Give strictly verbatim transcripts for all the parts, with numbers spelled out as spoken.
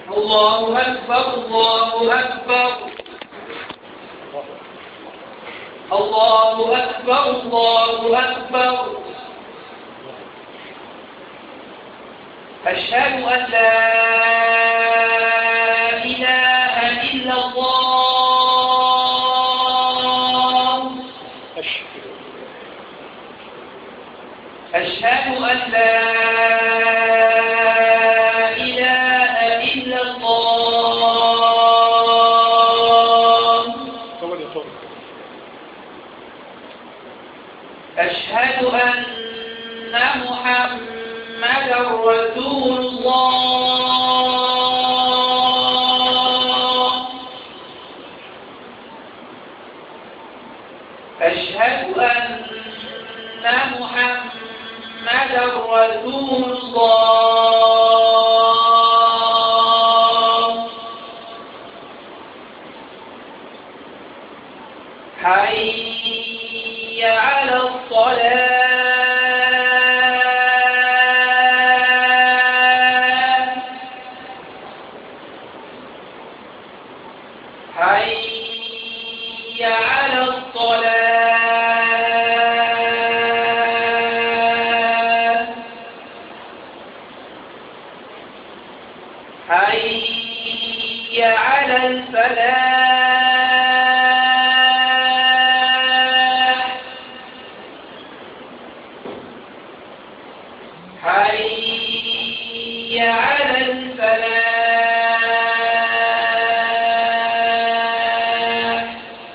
الله أكبر الله أكبر الله أكبر الله أكبر أشهد أن لا إله إلا الله أشهد أن لا إله إلا الله أشهد أن محمدا رسول الله أشهد أن محمدا رسول الله حي على الصلاة حي على الصلاة حي على الفلاح حي على الفلاح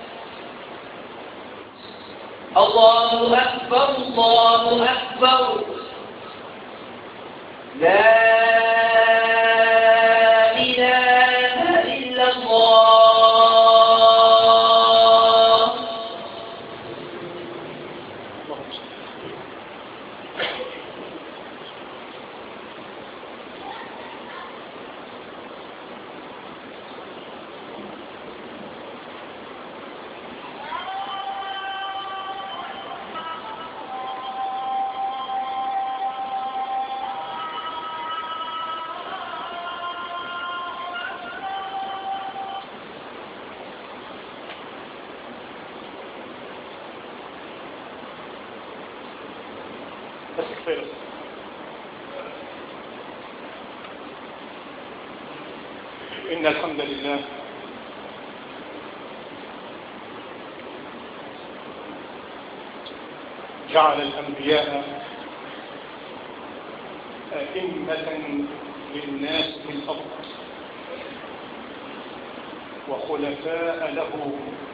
الله أكبر الله أكبر لا إله إلا الله إن الحمد لله جعل الأنبياء أئمة للناس في الأرض وخلفاء له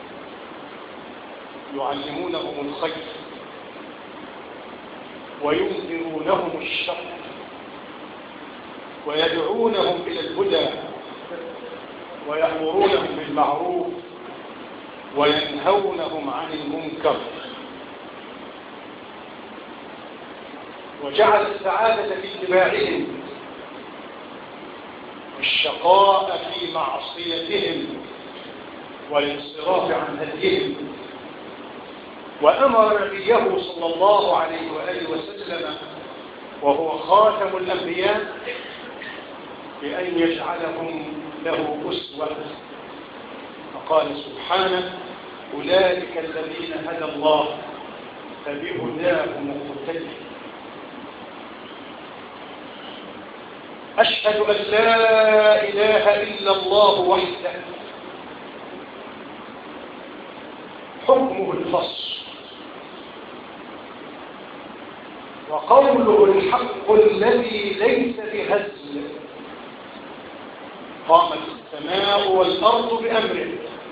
يعلمونهم الخير وينذرونهم الشر ويدعونهم إلى الهدى ويأمرونهم بالمعروف وينهونهم عن المنكر وجعل السعادة في اتباعهم والشقاء في معصيتهم والانصراف عن هديهم وأمر نبيه صلى الله عليه وآله وسلم وهو خاتم الأنبياء بأن يجعلهم له أسوة فقال سبحانه أولئك الذين هدى الله فبهداه مقتدي أشهد أن لا إله إلا الله وحده حكمه الفصل وقوله الحق الذي ليس بهزل قامت السماء والأرض بأمره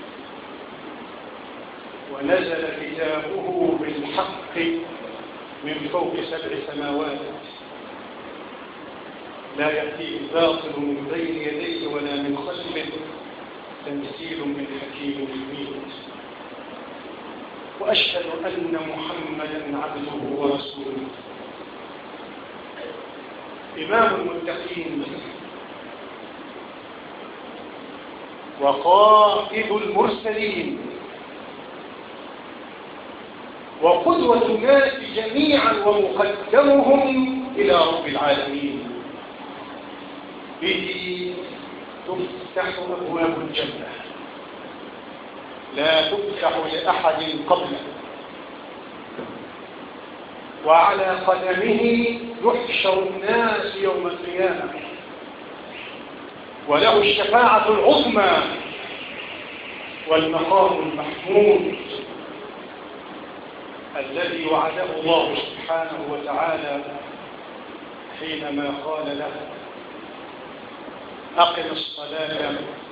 ونزل كتابه بالحق من فوق سبع سماوات لا يأتيه الباطل من بين يديه ولا من خلفه تنزيل من حكيم حميد وأشهد أن محمدا عبده ورسوله إمام المتقين وقائد المرسلين وقدوة الناس جميعا ومقدمهم إلى رب العالمين به تفتح أبواب الجنة، لا تفتح لأحد قبله، وعلى قدمه يحشر الناس يوم القيامة، وله الشفاعة العظمى والمقام المحمود الذي وعده الله سبحانه وتعالى حينما قال له: أقم الصلاة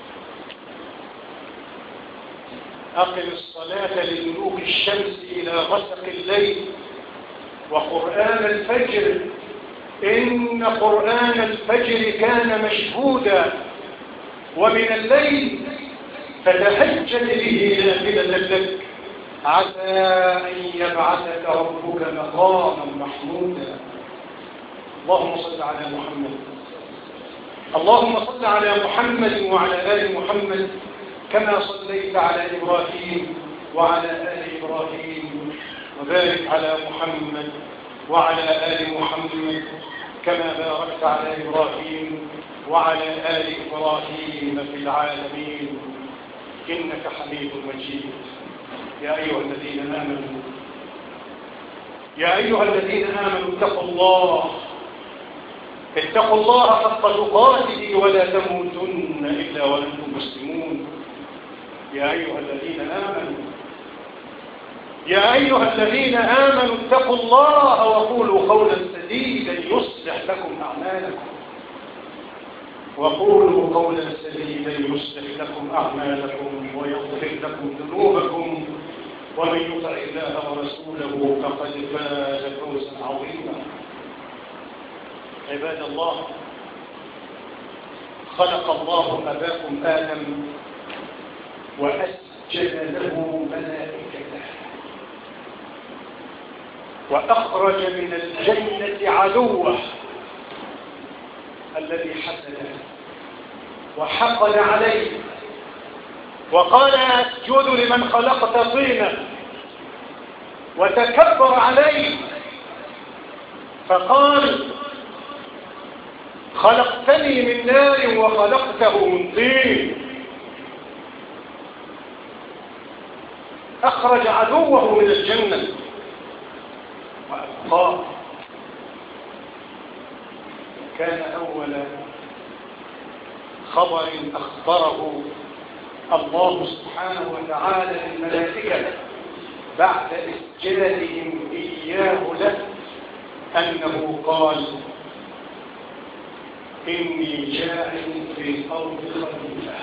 أقم الصلاة لدلوك الشمس إلى غسق الليل وقرآن الفجر إن قرآن الفجر كان مشهودا ومن الليل فتهجد به نافلة لك عسى أن يبعثك ربك مقاما محمودا. اللهم صل على محمد اللهم صل على محمد وعلى آل محمد كما صليت على إبراهيم وعلى آل إبراهيم، وبارك على محمد وعلى آل محمد كما باركت على إبراهيم وعلى آل إبراهيم في العالمين إنك حميد مجيد. يا أيها الذين آمنوا يا أيها الذين آمنوا اتقوا الله اتقوا الله حق تقاته ولا تموتن إلا وأنتم مسلمون. يا أيها الذين آمنوا يا أيها الذين آمنوا اتقوا الله وقولوا قولا سديدا يصلح لكم أعمالكم وقولوا قولا سديدا يصلح لكم أعمالكم ويغفر لكم ذنوبكم ومن يطع الله ورسوله فقد فاز فوزا عظيما. عباد الله، خلق الله أباكم آدم وأسجد له ملائكته وأخرج من الجنة عدوه الذي حسده وحقد عليه وقال: أسجد لمن خلقت طينا، وتكبر عليه فقال: خلقتني من نار وخلقته من طين. أخرج عدوه من الجنة وأبقاه. كان أول خبر أخبره الله سبحانه وتعالى للملائكة بعد إسجادهم إياه له أنه قال: إني جاعل في الأرض خليفة.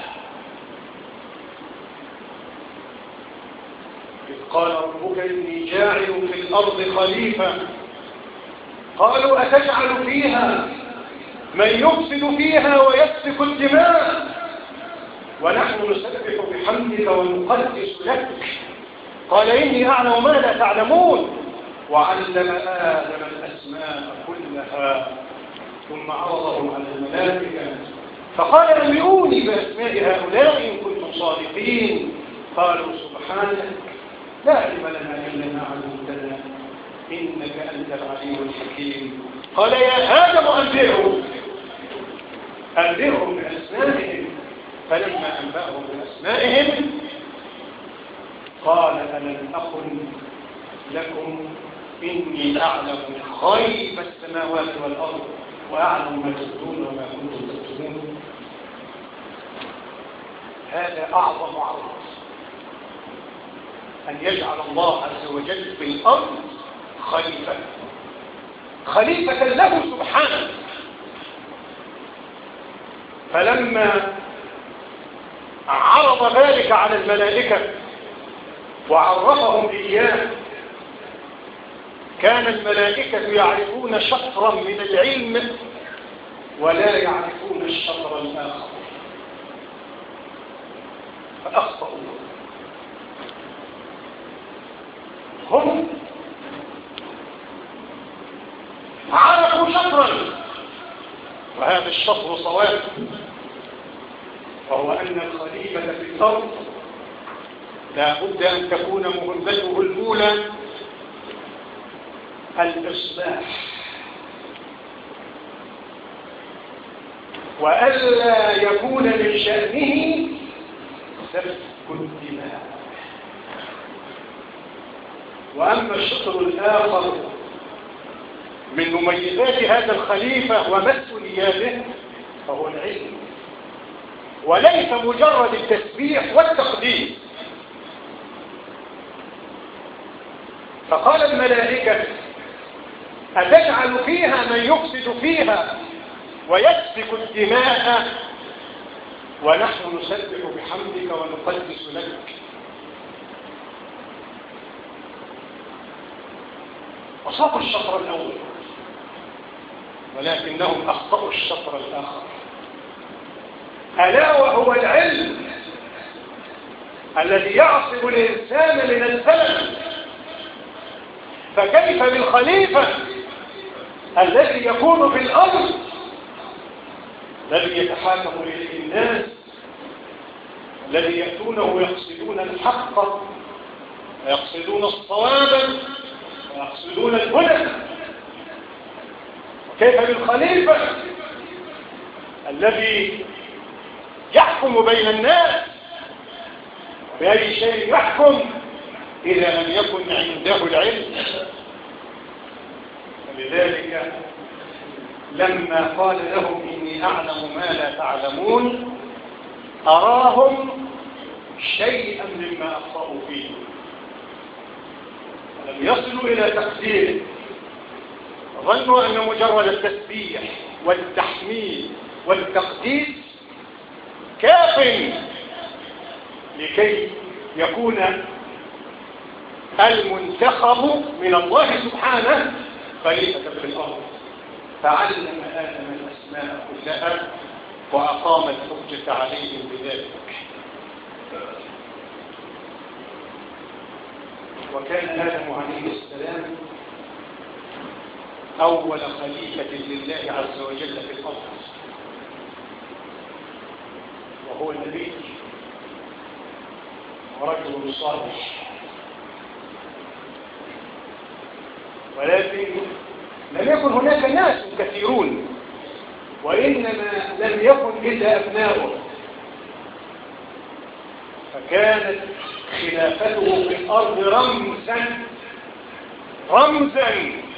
إذ قال ربك: إني جاعل في الأرض خليفة. قالوا: أتجعل فيها من يفسد فيها ويسفك الدماء ونحن نسبح بحمدك ونقدس لك؟ قال: إني أعلم ما لا تعلمون. وعلم آدم الأسماء كلها ثم عرضهم على الملائكة فقال: أنبئوني بأسماء هؤلاء إن كنتم صادقين. قالوا: سبحانك لا علم لنا إلا ما علمتنا إنك أنت العليم الحكيم. قال: يا آدم أنبئهم أنبئهم بأسمائهم. فلما أنبأهم بأسمائهم قال: ألم أقل لكم إني أعلم غيب السماوات والأرض وأعلم ما تبدون وما كنتم تكتمون. هذا أعظم عرض، أن يجعل الله عز وجل في الأرض خليفة خليفة له سبحانه. فلما عرض ذلك على الملائكة وعرفهم إياه كان الملائكة يعرفون شطرا من العلم ولا يعرفون الشطر الآخر فأخطأوا. هم عرفوا شطرا وهذا الشطر صواب، وهو أن الخليفة في الأرض لا بد أن تكون مهمته الأولى الإصلاح. وألا يكون من شأنه سفك الدماء. وأما الشطر الآخر من مميزات هذا الخليفة ومسؤولياته فهو العلم، وليس مجرد التسبيح والتقديس. فقال الملائكة: أتجعل فيها من يفسد فيها ويسفك الدماء ونحن نسبح بحمدك ونقدس لك؟ أصابوا الشطر الأول ولكنهم أخطأوا الشطر الآخر، ألا وهو العلم الذي يعصم الإنسان من الزلل. فكيف بالخليفة الذي يكون في الأرض الذي يتحاكم إليه الناس، الذي يأتونه ويقصدون الحق ويقصدون الصواب ويقصدون الهدى؟ وكيف بالخليفة الذي يحكم بين الناس؟ بأي شيء يحكم إذا لم يكن عنده العلم؟ ولذلك لما قال لهم إني أعلم ما لا تعلمون أراهم شيئا مما أخطأوا فيه، ولم يصلوا إلى تقديره. ظنوا أن مجرد التسبيح والتحميد والتقديس كاف لكي يكون المنتخب من الله سبحانه خليفة في الأرض. فعلم آدم الأسماء كلها وأقام الحجة عليهم بذلك. وكان آدم عليه السلام أول خليفة لله عز وجل في الأرض، وهو النبي ورجل صالح. ولكن لم يكن هناك ناس كثيرون، وإنما لم يكن إلا أبناؤه، فكانت خلافته في الأرض رمزا رمزا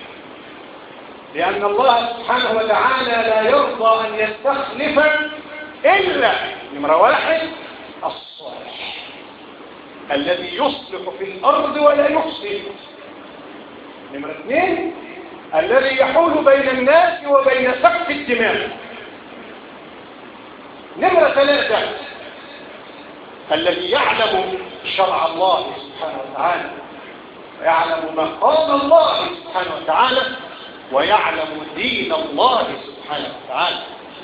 لأن الله سبحانه وتعالى لا يرضى أن يستخلف إلا نمرة واحد الصالح الذي يصلح في الأرض ولا يفسد. نمرة اثنين الذي يحول بين الناس وبين سفك الدماء. نمرة ثلاثة الذي يعلم شرع الله سبحانه وتعالى ويعلم مقام الله سبحانه وتعالى ويعلم دين الله سبحانه وتعالى.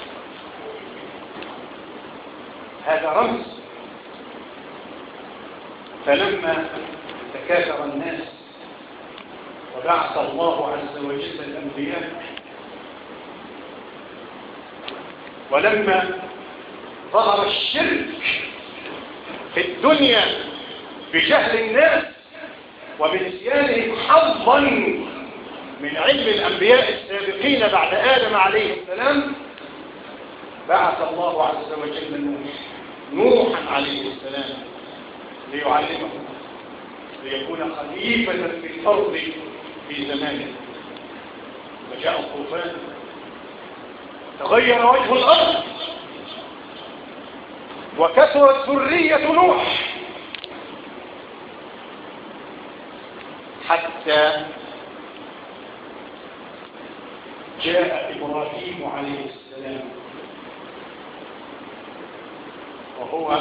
هذا رمز. فلما تكاثر الناس وبعث الله عز وجل الأنبياء، ولما ظهر الشرك في الدنيا بجهل الناس وبنسيانهم حظا من علم الأنبياء السابقين بعد آدم عليه السلام، بعث الله عز وجل نوحا عليه السلام ليعلمه ليكون خليفة في الأرض في زمانه. وجاء الطوفان تغير وجه الأرض وكثرت ذرية نوح حتى جاء إبراهيم عليه السلام، وهو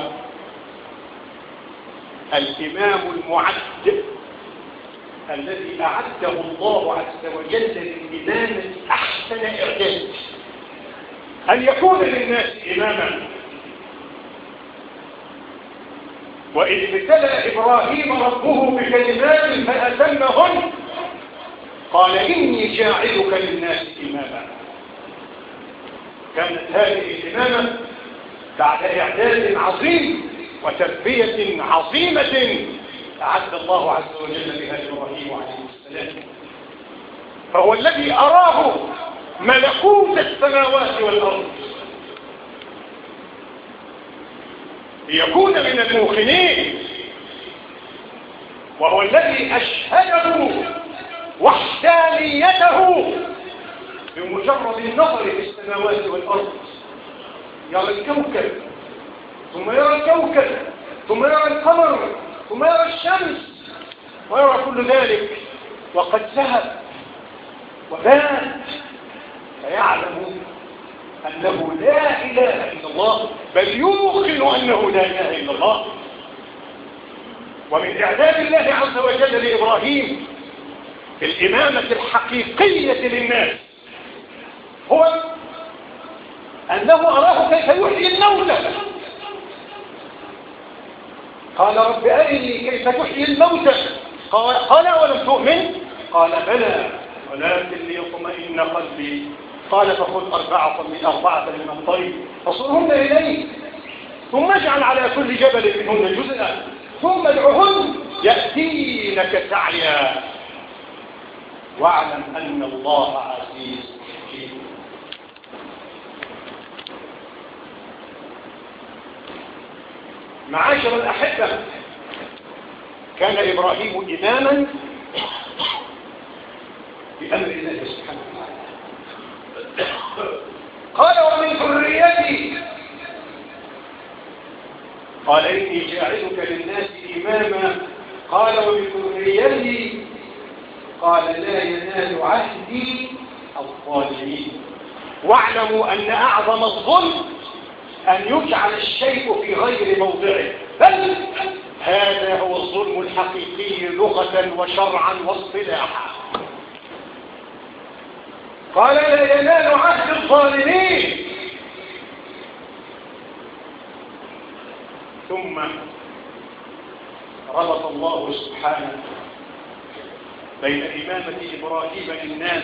الإمام المعد الذي أعده الله عز وجل للإمامة أحسن إعداد، أن يكون للناس إماما. وإذ ابتلى إبراهيم ربه بكلمات فأتمهن قال إني جاعلك للناس إماما. كانت هذه الإمامة بعد إعداد عظيم وتربية عظيمة أعد الله عز وجل بها إبراهيم عليه السلام، فهو الذي أراه ملكوت السماوات والأرض ليكون من الموقنين، وهو الذي أشهده وحدانيته بمجرد النظر في السماوات والأرض. يرى الكوكب ثم يرى الكوكب ثم يرى القمر ثم يرى الشمس ويرى كل ذلك وقد ذهب وبان، فيعلم أنه لا إله إلا الله، بل يوقن أنه لا إله إلا الله. ومن إعداد الله عز وجل لإبراهيم في الإمامة الحقيقية للناس هو أنه أراه كيف يحيي الموتى. قال رب أرني كيف تحيي الموتى، قال ولم تؤمن، قال بلى ولكن ليطمئن قلبي، قال فخذ أربعة من أربعة من الطير فصرهن إليك ثم اجعل على كل جبل منهن جزءا ثم ادعهن يأتينك سعيا واعلم أن الله عزيز حكيم. معاشر الأحبة، كان إبراهيم إماما بأمر الله سبحانه وتعالى. قال ومن ذريتي، قال إني جاعلك للناس إماما، قال ومن ذريتي، قال لا ينال عهدي الظالمين. واعلموا أن أعظم الظلم أن يجعل الشيء في غير موضعه، بل هذا هو الظلم الحقيقي لغة وشرعا واصطلاحا. قال لا ينال عهد الظالمين. ثم ربط الله سبحانه بين إمامة إبراهيم للناس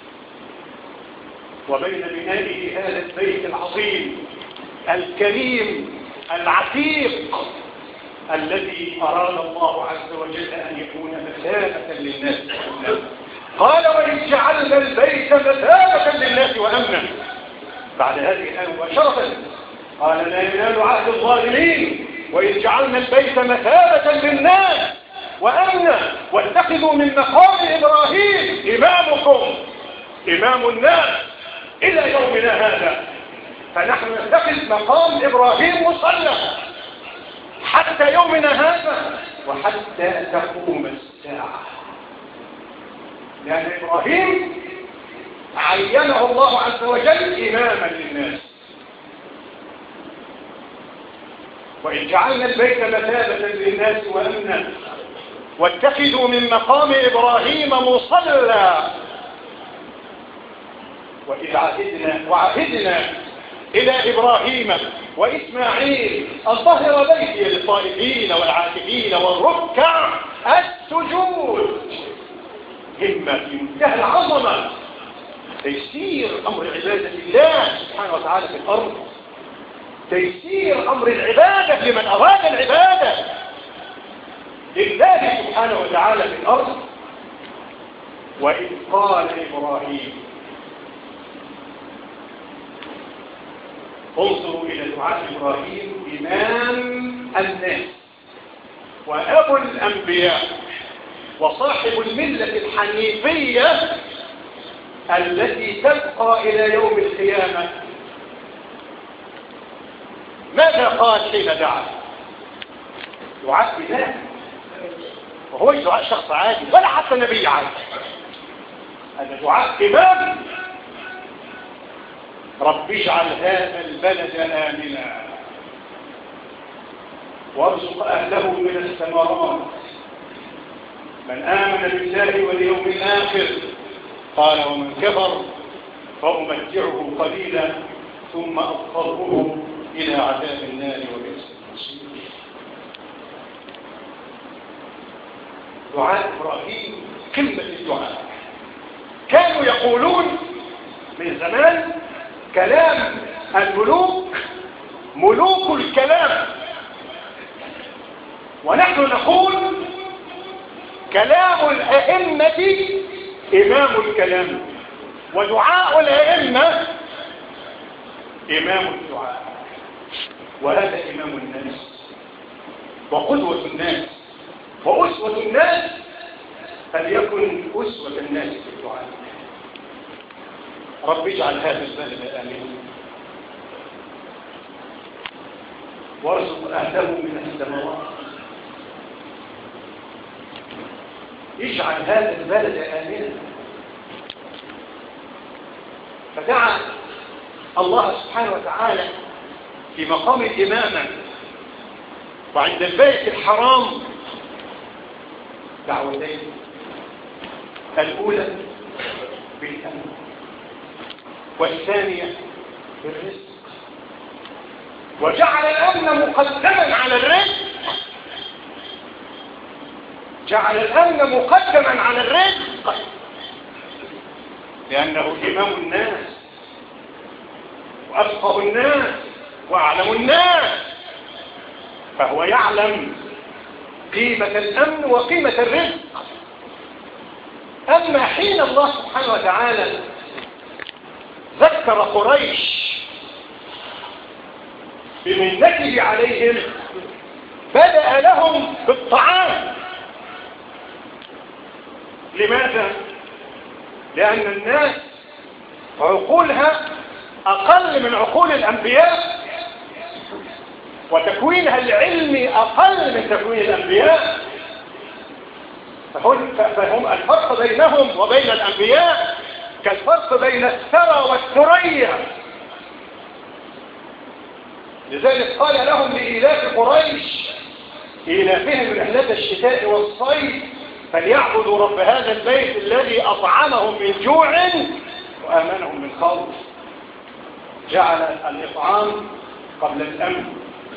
وبين بنائه هذا البيت العظيم الكريم العتيق الذي أراد الله عز وجل أن يكون مثابة للناس وأمنا. قال وإذ جعلنا البيت مثابة للناس وأمنا. بعد هذه الآية مباشرة قال لا ينال عهد الظالمين وإذ جعلنا البيت مثابة للناس وأمنا واتخذوا من مقام إبراهيم إمامكم إمام الناس إلى يومنا هذا. فنحن نتخذ مقام إبراهيم مصلى حتى يومنا هذا وحتى تقوم الساعة، لأن إبراهيم عينه الله عز وجل إماما للناس. وإن جعلنا البيت مثابة للناس وأمنا واتخذوا من مقام إبراهيم مصلى وإذ عهدنا وعهدنا إلى إبراهيم وإسماعيل أن طهر بيتي للطائفين والعاكفين والركع السجود. همة في منتهى العظمة، تيسير أمر عبادة الله سبحانه وتعالى في الأرض، تيسير أمر العبادة لمن أراد العبادة لله سبحانه وتعالى في الأرض. وإذ قال إبراهيم، انظروا إلى دعاء إبراهيم إمام الناس وأبو الأنبياء وصاحب الملة الحنيفية التي تبقى إلى يوم القيامة. ماذا قال حين دعا؟ دعاء إله، وهو دعاء شخص عادي ولا حتى نبي عادي، هذا دعاء إمام. رب اجعل هذا البلد آمنا وارزق أهله من الثمرات من آمن بالله واليوم الآخر. قال ومن كفر فأمتعه قليلا ثم أضطره إلى عذاب النار وبئس المصير. دعاء إبراهيم قمة الدعاء. كانوا يقولون من زمان كلام الملوك ملوك الكلام، ونحن نقول كلام الأئمة إمام الكلام، ودعاء الأئمة إمام الدعاء. وهذا إمام الناس وقدوة الناس وأسوة الناس، فليكن أسوة الناس في الدعاء. رب اجعل هذا البلد آمنا وارزق أهله من الثمرات. اجعل هذا البلد آمنا. فدعا الله سبحانه وتعالى في مقام الإمامة وعند البيت الحرام دعوتين، الأولى بالأمن والثانية بالرزق، وجعل الأمن مقدما على الرزق. جعل الأمن مقدما على الرزق لأنه إمام الناس وأفقه الناس وأعلم الناس، فهو يعلم قيمة الأمن وقيمة الرزق. أما حين الله سبحانه وتعالى ذكر قريش بمنته عليهم بدأ لهم بالطعام. لماذا؟ لأن الناس عقولها أقل من عقول الأنبياء، وتكوينها العلمي أقل من تكوين الأنبياء، فهم الفرق بينهم وبين الأنبياء كالفرق بين الثرى والثريا. لذلك قال لهم لإيلاف قريش إيلافهم رحلة الشتاء والصيف فليعبدوا رب هذا البيت الذي أطعمهم من جوع وآمنهم من خوف. جعل الإطعام قبل الأمن،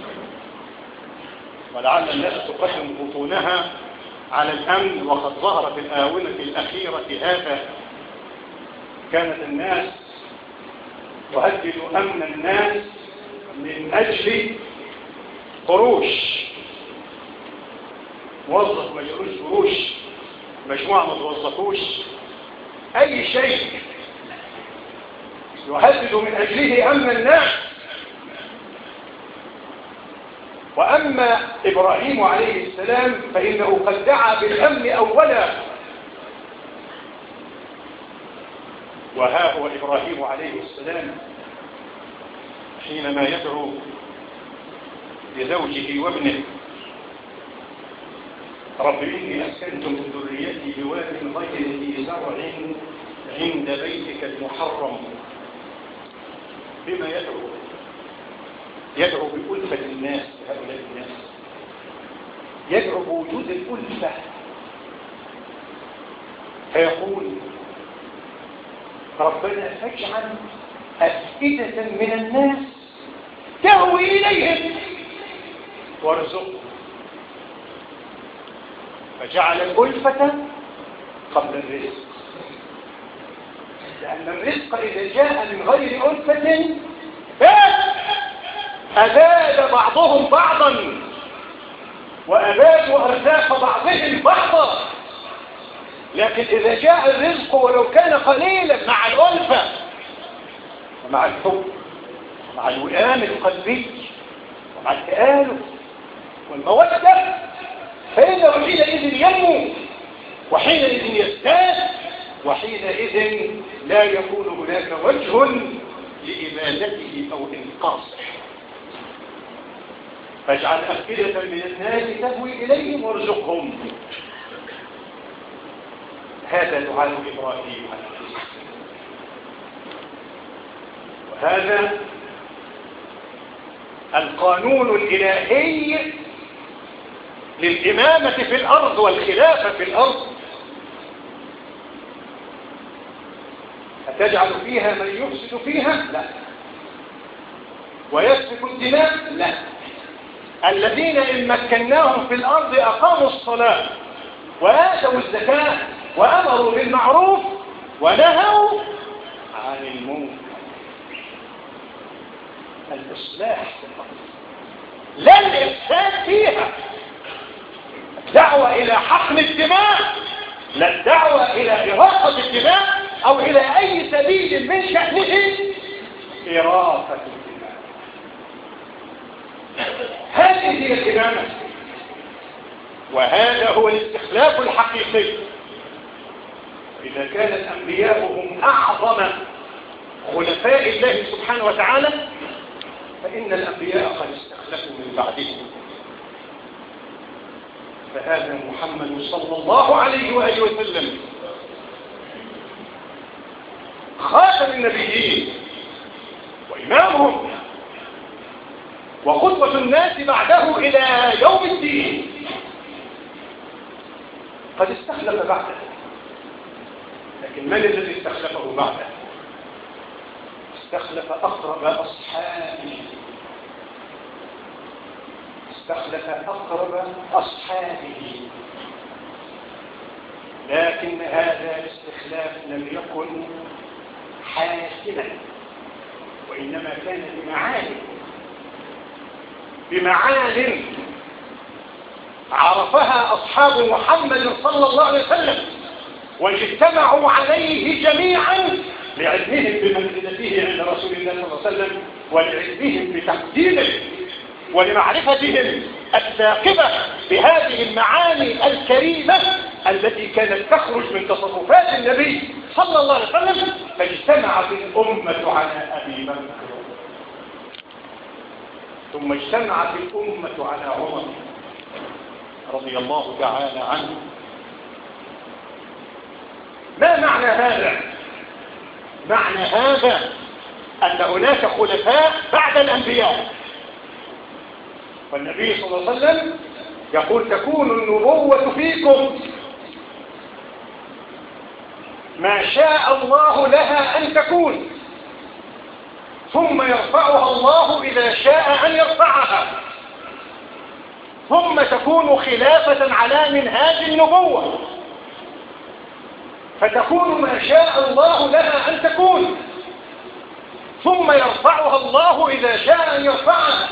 ولعل الناس تقدم بطونها على الأمن، وقد ظهر في الآونة الأخيرة هذا. كانت الناس تهدد أمن الناس من أجل قروش، موظف ما يجروش قروش، مجموعة ما توظفوش، أي شيء يهدد من أجله أمن الناس. وأما إبراهيم عليه السلام فإنه قد دعا بالأمن أولا، وها هو إبراهيم عليه السلام حينما يدعو لزوجه وابنه رب إني أسكنت من ذريتي بواد غير ذي زرع عند بيتك المحرم. بما يدعو؟ يدعو بألفة الناس، هؤلاء الناس يدعو بوجود الألفة، فيقول ربنا فاجعل أفئدة من الناس تهوي إليهم وارزقهم. فجعل الألفة قبل الرزق، لأن الرزق إذا جاء من غير ألفة أذاد بعضهم بعضا وأذادوا أرزاق بعضهم بعضا. لكن إذا جاء الرزق ولو كان قليلا مع الألفة ومع الحب ومع الوئام القلبي ومع التآلف والمودة فإنه حينئذ ينمو وحينئذ يزداد، وحينئذ لا يكون هناك وجه لإبادته أو إنقاصه. فاجعل أفئدة من الناس تهوي إليهم وارزقهم. هذا دعاء إبراهيم عليه السلام، وهذا القانون الإلهي للإمامة في الأرض والخلافة في الأرض. أتجعل فيها من يفسد فيها؟ لا. ويسفك الدماء؟ لا. الذين إن مكناهم في الأرض أقاموا الصلاة وآتوا الزكاة وأمروا بالمعروف ونهوا عن المنكر. الإصلاح في الأرض لا الإفساد فيها. الدعوة إلى حقن الدماء، لا الدعوة إلى إراقة الدماء أو إلى أي سبيل من شأنه إراقة الدماء. هي الإمامة، وهذا هو الاستخلاف الحقيقي. إذا كان الأنبياء هم أعظم خلفاء الله سبحانه وتعالى، فإن الأنبياء قد استخلفوا من بعدهم. فهذا محمد صلى الله عليه وآله وسلم خاتم النبيين وإمامهم وقدوة الناس بعده إلى يوم الدين، قد استخلف بعده. لكن من الذي استخلفه بعده؟ استخلف أقرب أصحابه استخلف أقرب أصحابه لكن هذا الاستخلاف لم يكن حاسما، وإنما كان بمعالم بمعالم عرفها أصحاب محمد صلى الله عليه وسلم واجتمعوا عليه جميعا لعلمهم بمنزلته عند رسول الله صلى الله عليه وسلم، ولعلمهم بتقديره، ولمعرفتهم الثاقبة بهذه المعاني الكريمة التي كانت تخرج من تصرفات النبي صلى الله عليه وسلم. فاجتمعت الأمة على أبي بكر، ثم اجتمعت الأمة على عمر رضي الله تعالى عنه. ما معنى هذا؟ معنى هذا أن هناك خلفاء بعد الأنبياء، والنبي صلى الله عليه وسلم يقول تكون النبوة فيكم ما شاء الله لها أن تكون، ثم يرفعها الله إذا شاء أن يرفعها، ثم تكون خلافة على منهاج النبوة، فتكون ما شاء الله لها أن تكون، ثم يرفعها الله إذا شاء أن يرفعها،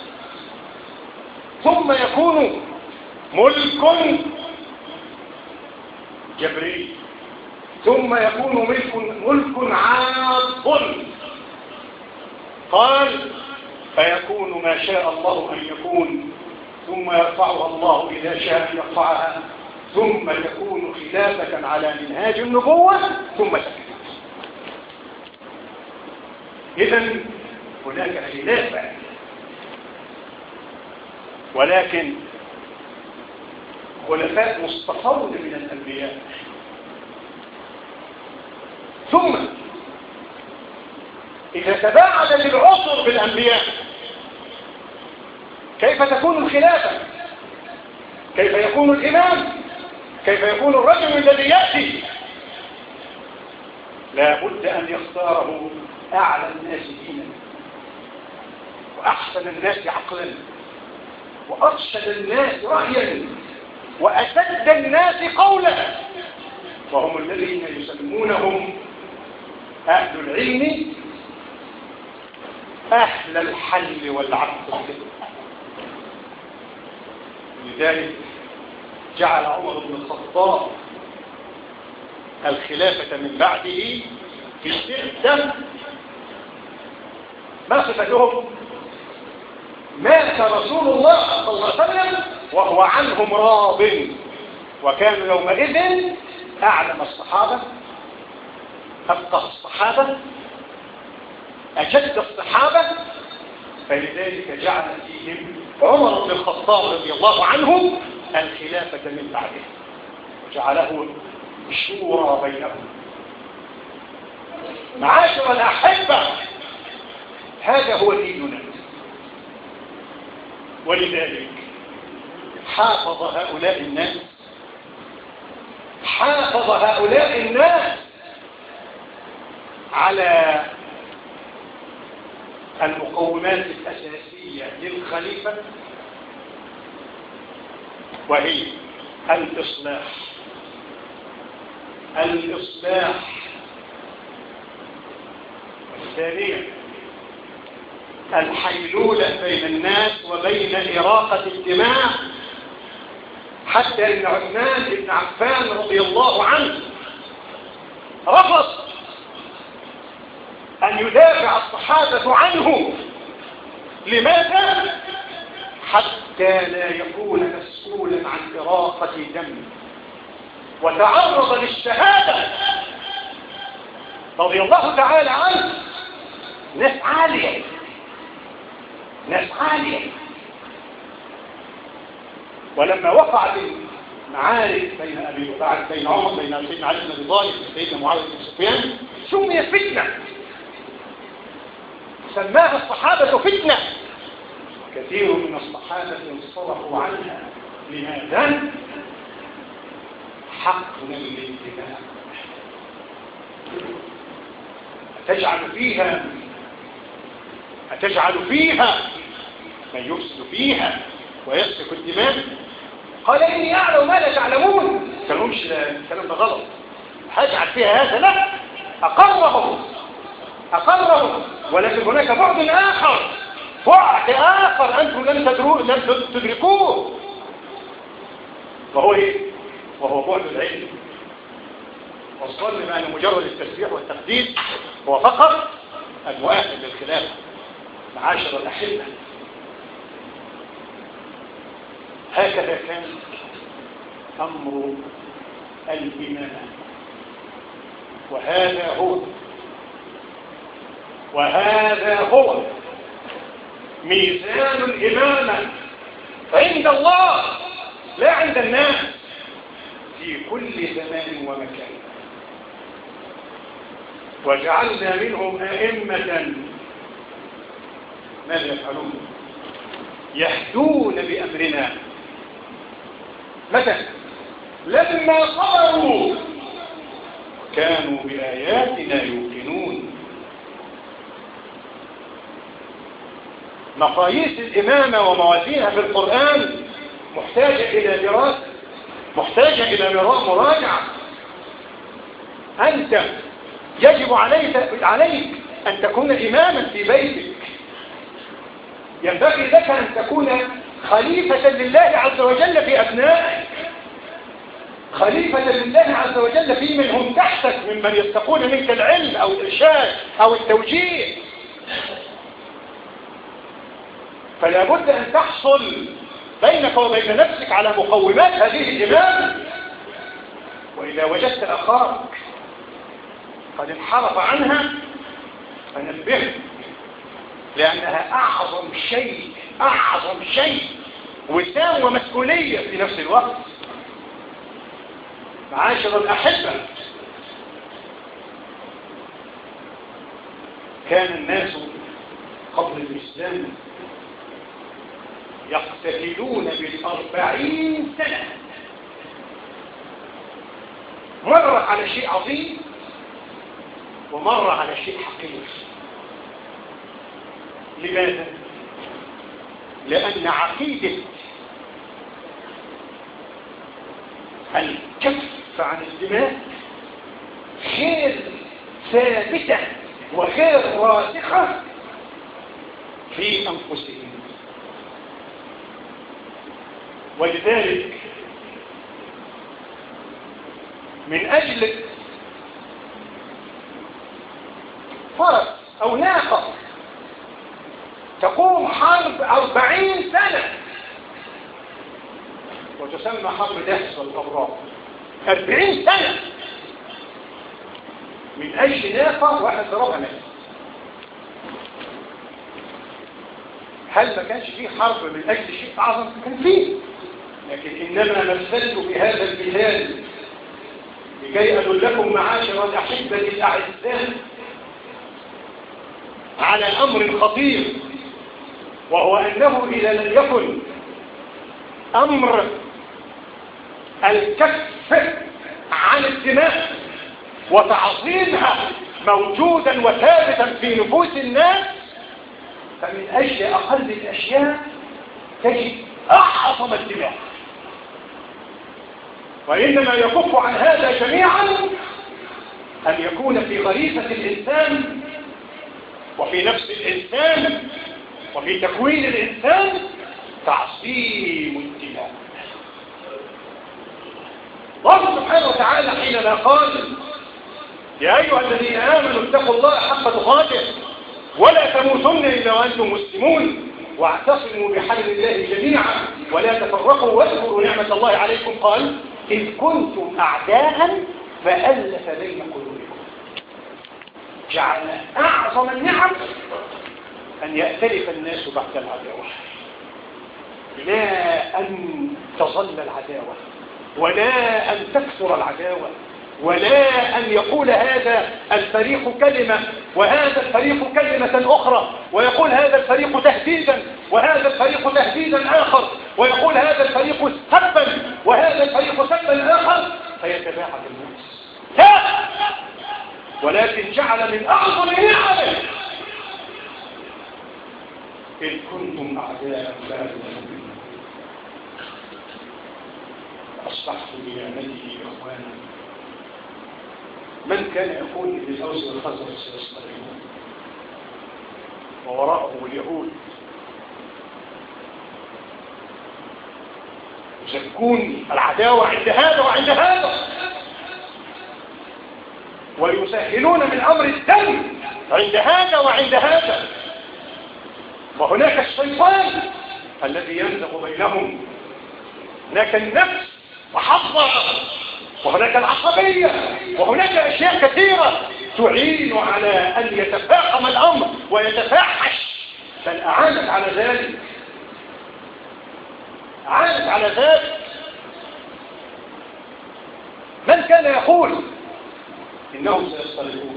ثم يكون ملك جبري، ثم يكون ملك ملك عاض. قال فيكون ما شاء الله أن يكون، ثم يرفعها الله إذا شاء أن يرفعها، ثم تكون خلافة على منهاج النبوة، ثم تكون. إذن هناك خلافة، ولكن خلفاء مصطفون من الأنبياء. ثم إذا تباعدت العصر بالأنبياء كيف تكون الخلافة؟ كيف يكون الإمام؟ كيف يكون الرجل الذي يأتي؟ لا بد أن يختاره أعلى الناس دينا، وأحسن الناس عقلا، وأرشد الناس رأيا، وأسد الناس قولا، وهم الذين يسمونهم أهل العلم أهل الحل والعقد. لذلك جعل عمر بن الخطاب الخلافة من بعده في ستة. ما صفتهم؟ مات رسول الله صلى الله عليه وسلم وهو عنهم راض، وكان يومئذ أعلم الصحابة، أفقه الصحابة، أجد الصحابة، فلذلك جعل فيهم عمر بن الخطاب رضي الله عنه الخلافة من بعده، وجعله الشورى بينهم. معاشر الأحبة، هذا هو ديننا، ولذلك حافظ هؤلاء الناس حافظ هؤلاء الناس على المقومات الأساسية للخليفة، وهي الإصلاح الإصلاح والثانية الحيلولة بين الناس وبين إراقة الدماء، حتى إن عثمان بن عفان رضي الله عنه رفض أن يدافع الصحابة عنه. لماذا؟ حتى لا يكون مسؤولا عن إراقة دم وتعرض للشهادة رضي الله تعالى عنه. ناس عالية ناس عالية. ولما وقعت المعارك بين أبي بكر بين عمر بين سيدنا علي بن أبي طالب وسيدنا معاوية بن سفيان سميت فتنة، سماها الصحابة فتنة. كثير من الصحابة انصرفوا عنها. لماذا؟ حقنا للانتباه. أتجعل فيها أتجعل فيها من يفسد فيها ويسفك الدماء؟ قال إني أعلم ما لا تعلمون. كلامش الكلام ده غلط. هجعل فيها هذا؟ لا، أقره أقره ولكن هناك بعد آخر، بعد آخر أنتم لم تدروا لم تدركوه، وهو إيه؟ وهو بعد العلم. والظن بأن مجرد التسبيح والتقديس هو فقط المؤهل للخلافة. معاشر الأحبة، هكذا كان أمر الإمامة، وهذا هو وهذا هو ميزان الإمامة عند الله لا عند الناس في كل زمان ومكان. وجعلنا منهم أئمة ماذا يفعلون؟ يهدون بأمرنا. متى؟ لما صبروا كانوا بآياتنا يوقنون. مقاييس الإمامة وموازينها في القرآن محتاجة إلى دراسة، محتاجة إلى مراجعة. أنت يجب عليك, عليك أن تكون إماما في بيتك. ينبغي لك أن تكون خليفة لله عز وجل في أبنائك، خليفة لله عز وجل في من هم تحتك ممن يستقون منك العلم أو الإرشاد أو التوجيه. فلا بد أن تحصل بينك وبين نفسك على مقومات هذه الإمامة. وإذا وجدت أخاك قد انحرف عنها فنبهه، لأنها أعظم شيء أعظم شيء وسام ومسؤولية في نفس الوقت. معاشر الأحبة، كان الناس قبل الإسلام يقتتلون بالأربعين سنة. مرة على شيء عظيم ومرة على شيء حقيقي. لماذا؟ لأن عقيدة الكف عن الدماء غير ثابتة وغير راسخة في أنفسهم. ولذلك من أجل فرس أو ناقة تقوم حرب أربعين سنة وتسمى حرب دهس والأبرار. أربعين سنة من أجل ناقة واحد ضربها ناس. هل ما كانش فيه حرب من أجل شيء أعظم؟ كان فيه، لكن إنما مثلت بهذا المثال لكي أدلكم معاشر الأحبة الأعزاء على أمر خطير، وهو أنه إذا لم يكن أمر الكف عن الدماء وتعظيمها موجودا وثابتا في نفوس الناس، فمن أجل أقل الأشياء تجد أعظم الدماء. وإنما يكف عن هذا جميعا أن يكون في غريزة الإنسان وفي نفس الإنسان وفي تكوين الإنسان تعظيم الدماء. الله سبحانه وتعالى حينما قال يا أيها الذين آمنوا اتقوا الله حق تقاته ولا تموتن إلا وأنتم مسلمون، واعتصموا بحبل الله جميعا ولا تفرقوا واذكروا نعمة الله عليكم. قال إذ كنتم أعداء فألف بين قلوبكم. جعل أعظم النعم أن يأتلف الناس بعد العداوة، لا أن تظل العداوة ولا أن تكثر العداوة ولا أن يقول هذا الفريق كلمة وهذا الفريق كلمة أخرى، ويقول هذا الفريق تهديدا وهذا الفريق تهديدا آخر، ويقول هذا الفريق سبا وهذا الفريق سبا آخر، فيتباعد الناس. لا، ولكن جعل من أعظم نعمه إن كنتم أعداء فألف أصبحتم بنعمته إخوانا. من كان يقول للأوس والخزرج سيصطلحون ووراءهم اليهود يزكون العداوة عند هذا وعند هذا ويسهلون من أمر الدم عند هذا وعند هذا، وهناك الشيطان الذي ينزغ بينهم، هناك النفس وحظها، وهناك العصبية، وهناك أشياء كثيرة تعين على أن يتفاقم الأمر ويتفاحش، بل أعانت على ذلك أعانت على ذلك. من كان يقول إنهم سيصطلحون،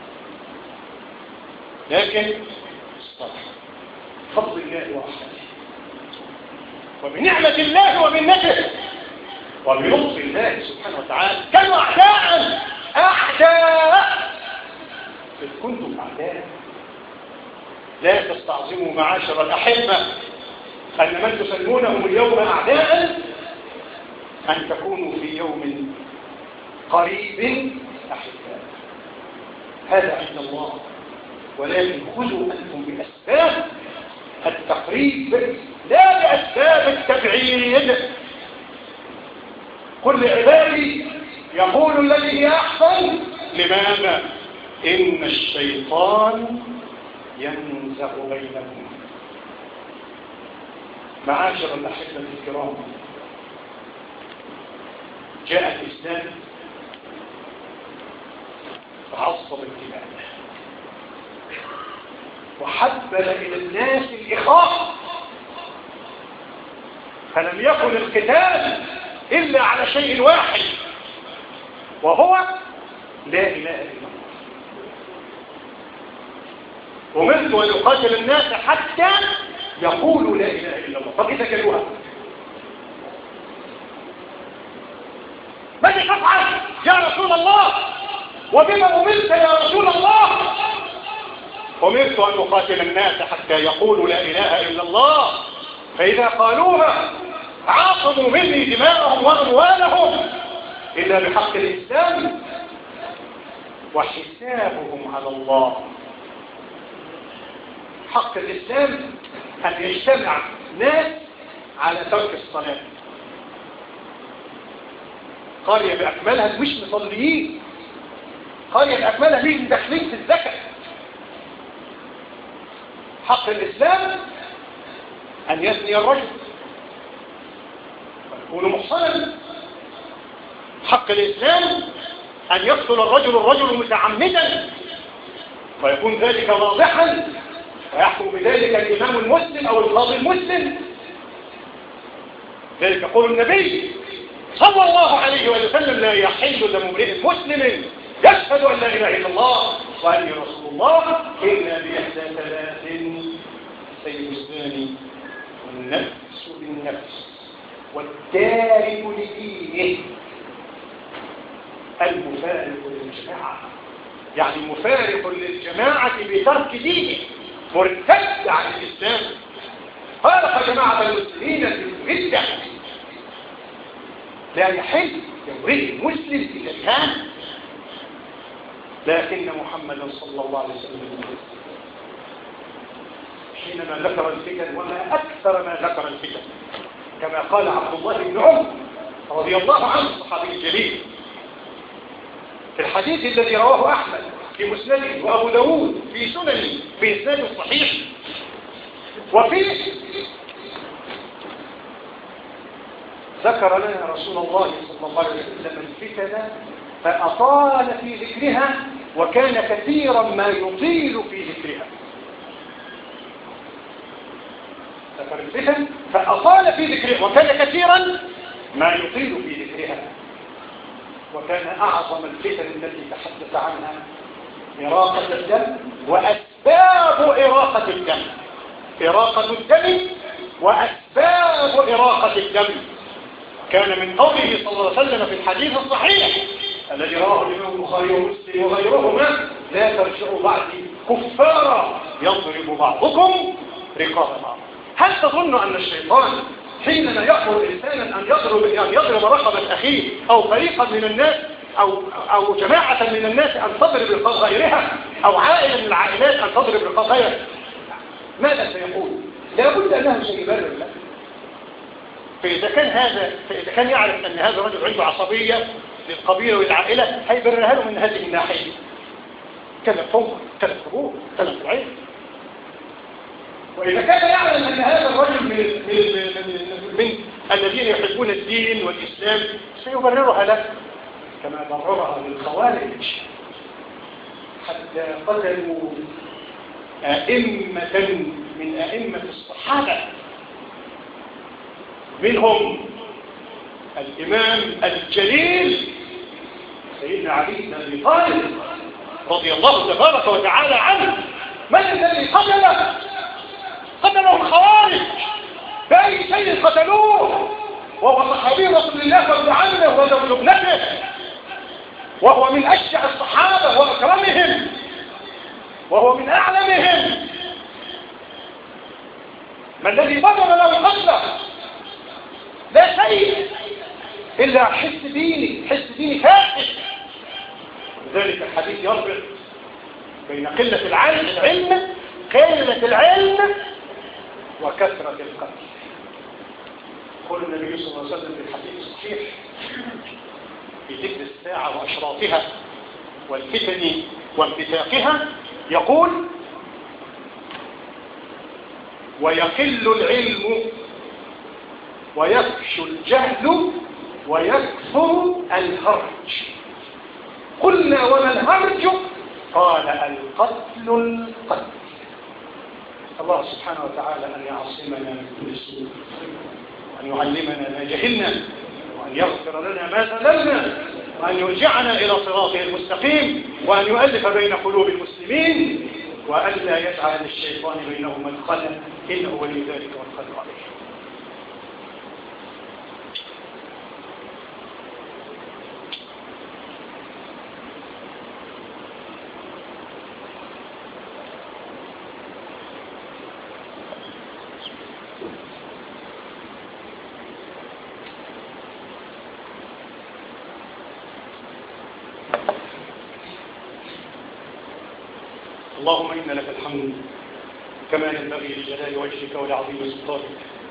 لكن اصطلحوا بفضل الله ورحمته وبنعمة الله ومنته وبلطف الله سبحانه وتعالى. كانوا أعداء أعداء إذ كنتم أعداء. لا تستعظموا معاشر الأحبة أن من تسمونهم اليوم أعداء أن تكونوا في يوم قريب أحباء. هذا عند الله، ولكن خذوا أنتم بأسباب التقريب لا بأسباب التبعيد. قل لعبادي يقول الذي هي أحسن. لماذا؟ إن الشيطان ينزغ بينهم. معاشر الأحبة الكرام، جاء الإسلام فعصب الدماء وحبب إلى الناس الإخاء، فلم يكن القتال إلا على شيء واحد وهو لا إله إلا الله. أمرت أن يقاتل الناس حتى يقولوا لا إله إلا الله. طب إذا كانوها ماذا تفعل يا رسول الله؟ وبما أمرت يا رسول الله؟ أمرت أن أقاتل الناس حتى يقولوا لا إله إلا الله، فإذا قالوها عاصموا مني دماءهم وأموالهم إلا بحق الإسلام وحسابهم على الله. حق الإسلام أن يجتمع ناس على ترك الصلاة. قرية بأكملها مش مصليين، قرية بأكملها مش داخلين في الزكاة. حق الإسلام أن يثني الرجل ويكون محصنا. حق الإسلام أن يقتل الرجل الرجل متعمدا ويكون ذلك واضحا ويحكم بذلك الإمام المسلم أو القاضي المسلم. ذلك يقول النبي صلى الله عليه وسلم لا يحل دم امرئ مسلم يشهد أن لا إله إلا الله وأني رسول الله إلا بإحدى ثلاث: سيد الزاني والنفس بالنفس والتارك لدينه المفارق للجماعة. يعني مفارق للجماعة بترك دينه، مرتد عن الإسلام، فارق جماعة المسلمين في الردة. لا يحل يمرئ مسلم إلا الآن. لكن محمدا صلى الله عليه وسلم حينما ذكر الفتن، وما أكثر ما ذكر الفتن، كما قال عبد الله بن عمر رضي الله عنه الصحابي الجليل في الحديث الذي رواه أحمد في مسنده وأبو داود في سننه بإسناد صحيح: وفيه ذكر لنا رسول الله صلى الله عليه وسلم الفتن فأطال في ذكرها، وكان كثيرا ما يطيل في ذكرها. ذكر الفتن فأطال في ذكرها وكان كثيرا ما يطيل في ذكرها. وكان أعظم الفتن التي تحدث عنها إراقة الدم وأسباب إراقة الدم. إراقة الدم وأسباب إراقة الدم كان من قوله صلى الله عليه وسلم في الحديث الصحيح الذي رواه الإمام البخاري ومسلم وغيرهما: لا ترجعوا بعدي كفارا يضرب بعضكم رقاب بعض. هل تظن أن الشيطان حينما يأمر إنسانا أن يضرب أن يضرب رقبة أخيه أو فريقا من الناس أو أو جماعة من الناس أن تضرب رقاب غيرها أو عائلة من العائلات أن تضرب رقاب غيرها، ماذا سيقول؟ لا بد أنها سيبرر له. فإذا كان هذا فإذا كان يعرف أن هذا الرجل عنده عصبية للقبيلة والعائلة هيبررها له من هذه الناحية. كلام فوق، كلام قبول، كلام العلم. وإذا كان يعلم أن هذا الرجل من, من, من, من الذين يحبون الدين والإسلام سيبررها له كما بررها للخوارج حتى قتلوا أئمة من أئمة الصحابة، منهم الإمام الجليل سيدنا علي بن أبي طالب رضي الله تبارك وتعالى عنه. من الذي قتله؟ قتله الخوارج بأي شيء قتلوه، وهو صحابي رسول الله وابن عمه وابن ابنته، وهو من أشجع الصحابة وأكرمهم وهو من أعلمهم. ما الذي بدل له قتله؟ لا شيء إلا حس ديني، حس ديني فاسد. لذلك الحديث يربط بين قلة العلم العلم قلة العلم وكثرة القتل. قال النبي صلى الله عليه وسلم في الحديث الصحيح في ذكر الساعة وأشراطها والفتن وانفتاقها يقول: ويقل العلم ويفشو الجهل ويكثر الهرج. قلنا وما الهرج؟ قال: القتل القتل. الله سبحانه وتعالى أن يعصمنا من كل سوء، وأن يعلمنا ما جهلنا، وأن يغفر لنا ما زللنا، وأن يرجعنا إلى صراطه المستقيم، وأن يؤلف بين قلوب المسلمين، وأن لا يجعل للشيطان بينهم مدخلا، إنه ولي ذلك والقدر عليه. اللهم إن لك الحمد كما ينبغي لجلال وجهك ولعظيم سلطانك.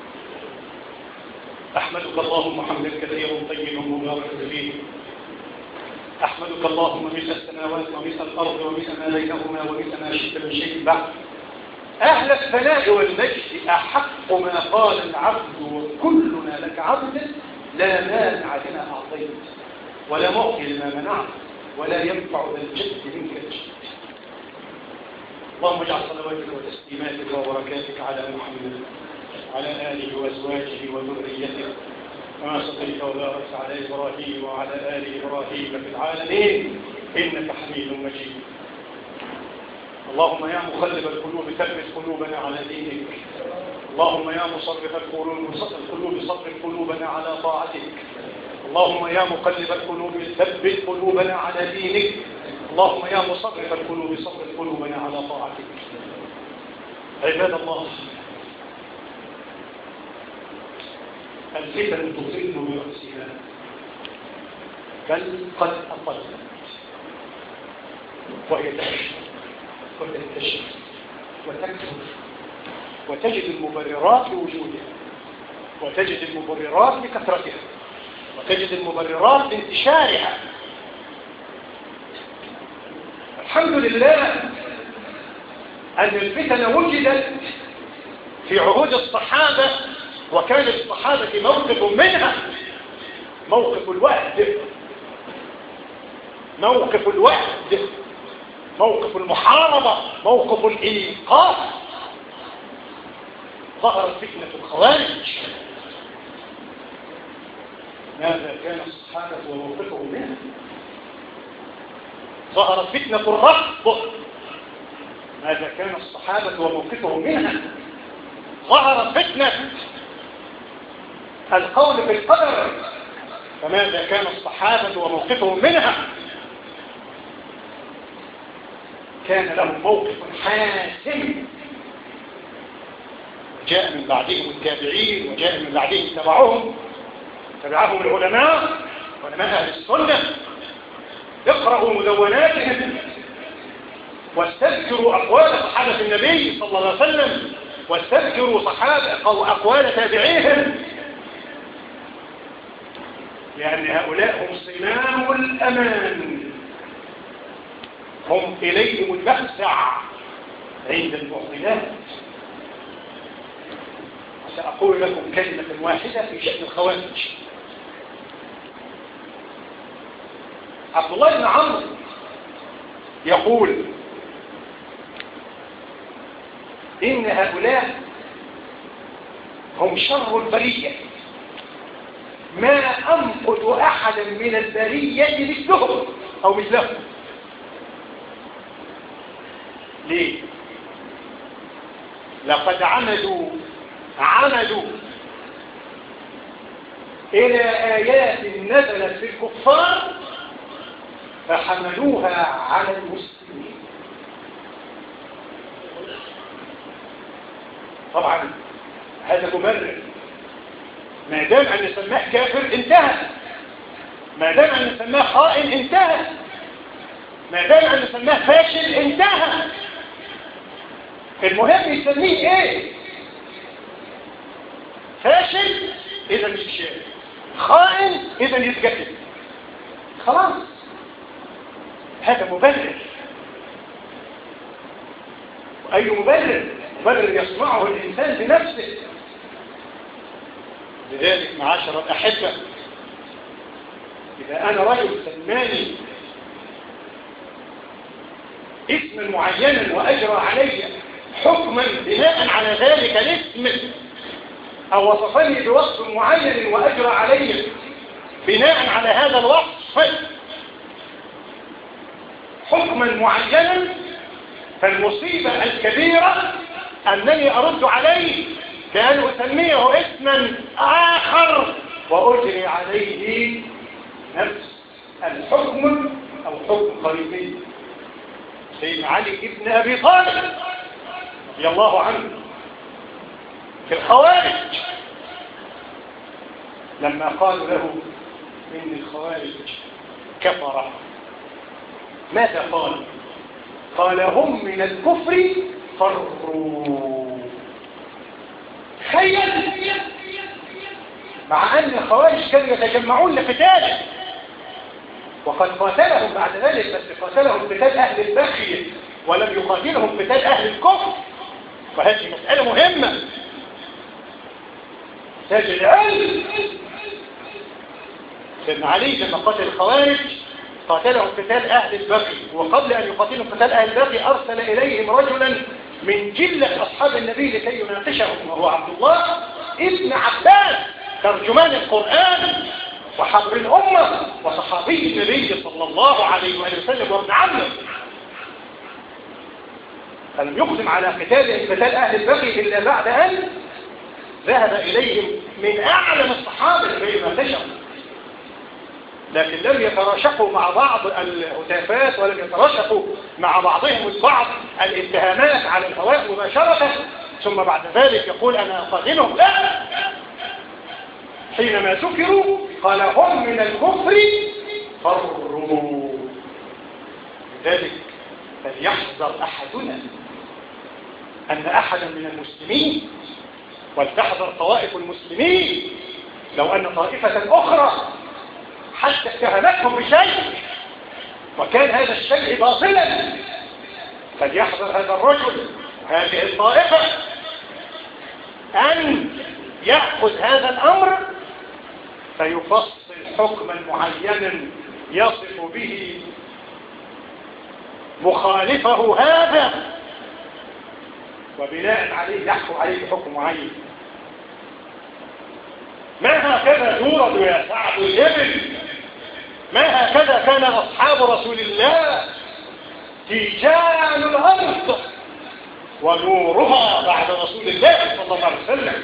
أحمدك اللهم حمدا كثيرا طيبا مباركا فيه. أحمدك اللهم ملء السماوات وملء الأرض وملء ما بينهما وملء ما شئت من شيء بعد. أهل الثناء والمجد أحق ما قال العبد وكلنا لك عبد، لا مانع لما أعطيت ولا معطي لما منعت ولا ينفع ذا الجد منك الجد. اللهم اجعل صلواتك وتسليماتك وبركاتك على محمد وعلى آله وأزواجه وذريته كما صليت وباركت على إبراهيم وعلى آل إبراهيم في العالمين إنك حميد مجيد. اللهم يا مقلب القلوب ثبت قلوبنا على دينك. اللهم يا مصرف القلوب صرف قلوبنا على طاعتك. اللهم يا مقلب القلوب ثبت قلوبنا على دينك. اللهم يا مصرف القلوب صرف قلوبنا على طاعتك. عباد الله، الفتن تطل برأسها بل قد أطلت وهي تكشف وتنتشر وتكثر، وتجد المبررات لوجودها، وتجد المبررات لكثرتها، وتجد المبررات لانتشارها. الحمد لله أن الفتن وجدت في عهود الصحابة، وكان للصحابة موقف منها، موقف الوحد، موقف الوحد، موقف المحاربة، موقف الإيقاف. ظهرت فتنة الخوارج، ماذا كان الصحابة وموقفهم منها؟ ظهرت فتنة الرفض، ماذا كان الصحابة وموقفهم منها؟ ظهرت فتنة القول بالقدر، فماذا كان الصحابة وموقفهم منها؟ كان لهم موقف حاسم، جاء من بعدهم التابعين، وجاء من بعدهم تبعهم تبعهم العلماء، علماء أهل السنة. اقرأوا مدوناتهم واستذكروا أقوال صحابة النبي صلى الله عليه وسلم، واستذكروا صحابة أو أقوال تابعيهم، لأن هؤلاء هم صمام الأمان، هم إليهم المفزع عند المعضلات. سأقول لكم كلمة واحدة في شأن الخوارج. عبد الله بن عمرو يقول إن هؤلاء هم شر البرية، ما أنقذ أحدا من البرية مثلهم أو مثلهم. ليه؟ لقد عمدوا عمدوا إلى آيات نزلت في الكفار فحملوها على المسلمين. طبعا هذا مبرر، ما دام أن نسماه كافر انتهى، ما دام أن نسماه خائن انتهى، ما دام أن نسماه فاشل انتهى. المهم يسميه ايه؟ فاشل إذا مش شيء، خائن إذا يتقتل، خلاص. هذا مبرر، وأي مبرر؟ مبرر يصنعه الإنسان بنفسه. لذلك معاشر الأحبة، إذا أنا رجل سماني اسما معينا وأجرى علي حكما بناء على ذلك الاسم، أو وصفني بوصف معين وأجرى علي بناء على هذا الوصف حكما معينا، فالمصيبة الكبيرة أنني أرد عليه كأن أسميه اسما آخر وأجري عليه نفس الحكم أو حكم قريبي. سيدنا علي ابن أبي طالب رضي الله عنه في الخوارج، لما قالوا له إن الخوارج كفر، ماذا قال؟ قال هم من الكفر فروا. تخيل، مع أن الخوارج كانوا يتجمعون لقتاله، وقد قاتلهم بعد ذلك، بس قاتلهم قتال أهل البغي ولم يقاتلهم قتال أهل الكفر، وهذه مسألة مهمة تحتاج العلم. سيدنا علي لما قاتل الخوارج قاتلهم قتال أهل البغي، وقبل أن يقاتلهم قتال أهل البغي أرسل إليهم رجلا من جلة أصحاب النبي لكي يناقشهم، وهو عبد الله ابن عباس ترجمان القرآن وحبر الأمة وصحابي النبي صلى الله عليه وآله وسلم وابن عمه. فلم يقدم على قتالهم قتال أهل البغي إلا بعد أن ذهب إليهم من أعلم الصحابة لكي يناقشهم، لكن لم يتراشقوا مع بعض الهتافات ولم يتراشقوا مع بعضهم البعض الاتهامات على الهواء مباشرة، ثم بعد ذلك يقول أنا قاتلهم. لا، حينما ذكروا قال هم من الكفر فروا. لذلك فليحذر أحدنا أن أحدا من المسلمين، ولتحذر طوائف المسلمين لو أن طائفة أخرى حتى اتهمتهم بشيء وكان هذا الشيء باطلا، فليحذر هذا الرجل هذه الطائفة أن يأخذ هذا الأمر فيفصل حكما معينا يصف به مخالفه هذا، وبناء عليه يحكم عليه بحكم معين. ما هكذا يورد يا سعد الإبل، ما هكذا كان أصحاب رسول الله تيجان الأرض ونورها بعد رسول الله صلى الله عليه وسلم.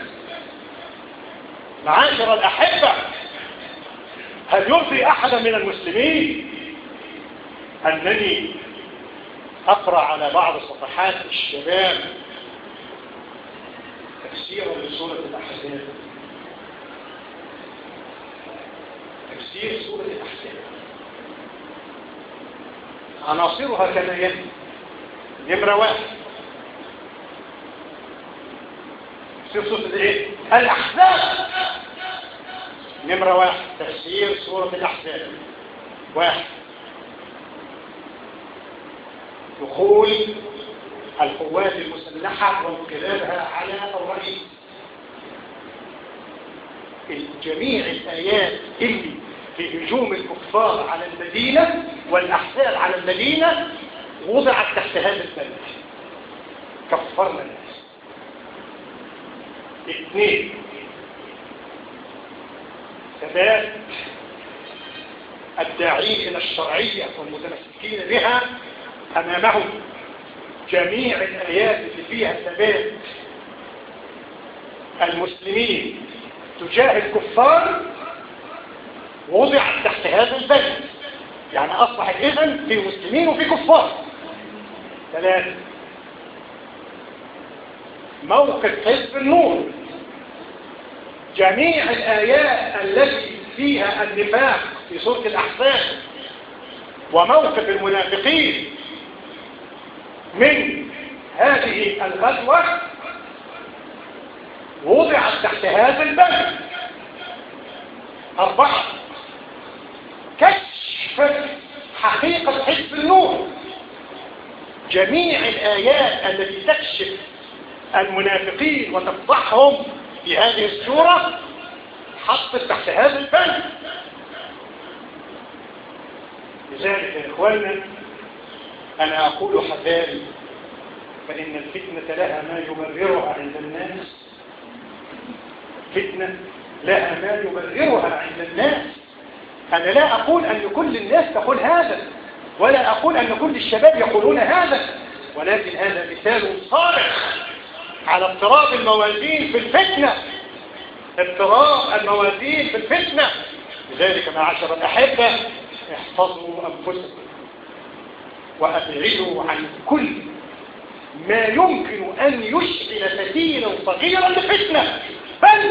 معاشر الأحبة، هل يرضي أحدا من المسلمين أنني أقرأ على بعض صفحات الشباب تفسيرا لسورة الأحزاب؟ تفسير سورة الأحزاب عناصرها كما يلي: نمرة واحد، تفسير سورة الإيه؟ الأحزاب. نمرة واحد، تفسير سورة الأحزاب. واحد، دخول القوات المسلحة وانقلابها على الرئيس. جميع الآيات اللي في هجوم الكفار على المدينة والأحزاب على المدينة وضعت تحت هذا البند: كفرنا الناس. اثنين، ثبات الداعين إلى الشرعية والمتمسكين بها أمامهم. جميع الآيات اللي فيها ثبات المسلمين تجاه الكفار وضعت تحت هذا البند، يعني أصبحت إذن في مسلمين وفي كفار. ثلاثة، موقف حزب النور. جميع الآيات التي فيها النفاق في سورة الأحزاب وموقف المنافقين من هذه الغزوة وضعت تحت هذا البند. أربعة، كشف حقيقة حزب النور. جميع الآيات التي تكشف المنافقين وتفضحهم في هذه السورة حطت تحت هذا البند. لذلك يا إخواننا أنا أقول حذاري، فإن الفتنة لها ما يبررها عند الناس. فتنة لها ما يبررها عند الناس. أنا لا أقول أن كل الناس تقول هذا، ولا أقول أن كل الشباب يقولون هذا، ولكن هذا مثال صارخ على اضطراب الموازين في الفتنة. اضطراب الموازين في الفتنة. لذلك معاشر الأحبة، احفظوا أنفسكم وأبعدوا عن كل ما يمكن أن يشعل فتيلا صغيرا لفتنة، بل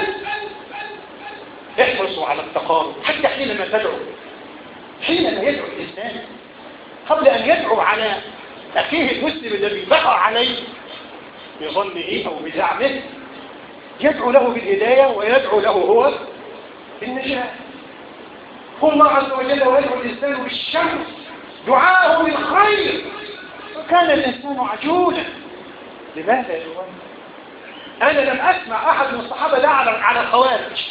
احرصوا على التقارب. حتى حينما تدعو، حينما يدعو الإنسان قبل أن يدعو على أخيه المسلم الذي بقى عليه بظنه أو بزعمه، يدعو له بالهداية ويدعو له هو بالنجاة. الله عز وجل ويدعو الإنسان بالشر دعاءه بالخير، وكان الإنسان عجولا. لماذا يا إخوان؟ أنا لم أسمع أحد من الصحابة دعا على الخوارج،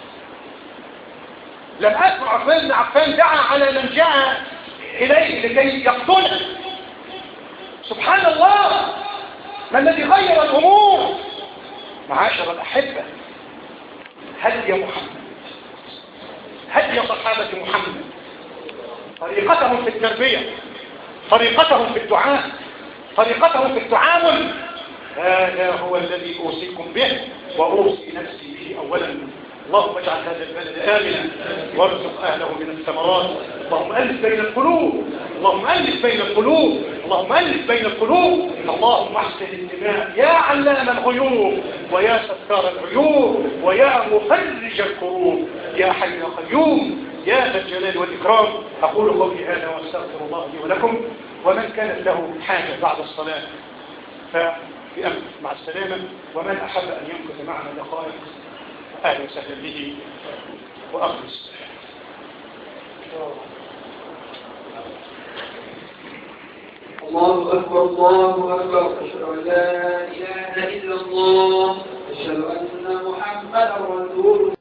لم أسمع عثمان بن عفان دعا على من جاء إليه لكي يقتله. سبحان الله، ما الذي غير الأمور؟ معاشر الأحبة، هدي محمد، هدي صحابة محمد، طريقتهم في التربية، طريقتهم في الدعاء، طريقتهم في التعامل، هذا هو الذي أوصيكم به وأوصي نفسي به أولا. اللهم اجعل هذا البلد آمنا وارزق أهله من الثمرات. اللهم ألف بين القلوب، اللهم ألف بين القلوب، اللهم ألف بين القلوب. اللهم احسن الدماء يا علام الغيوب ويا ستار العيوب ويا مفرج الكروب يا حي يا قيوم يا ذا الجلال والإكرام. أقول قولي هذا واستغفر الله لي ولكم، ومن كانت له حاجة بعد الصلاة فبأمر مع السلامة، ومن أحب أن يمكث معنا دقائق أهلا وسهلا به وأخلص. الله أكبر الله أكبر، أشهد أن لا إله إلا الله. أشهد أن محمدا رسول الله.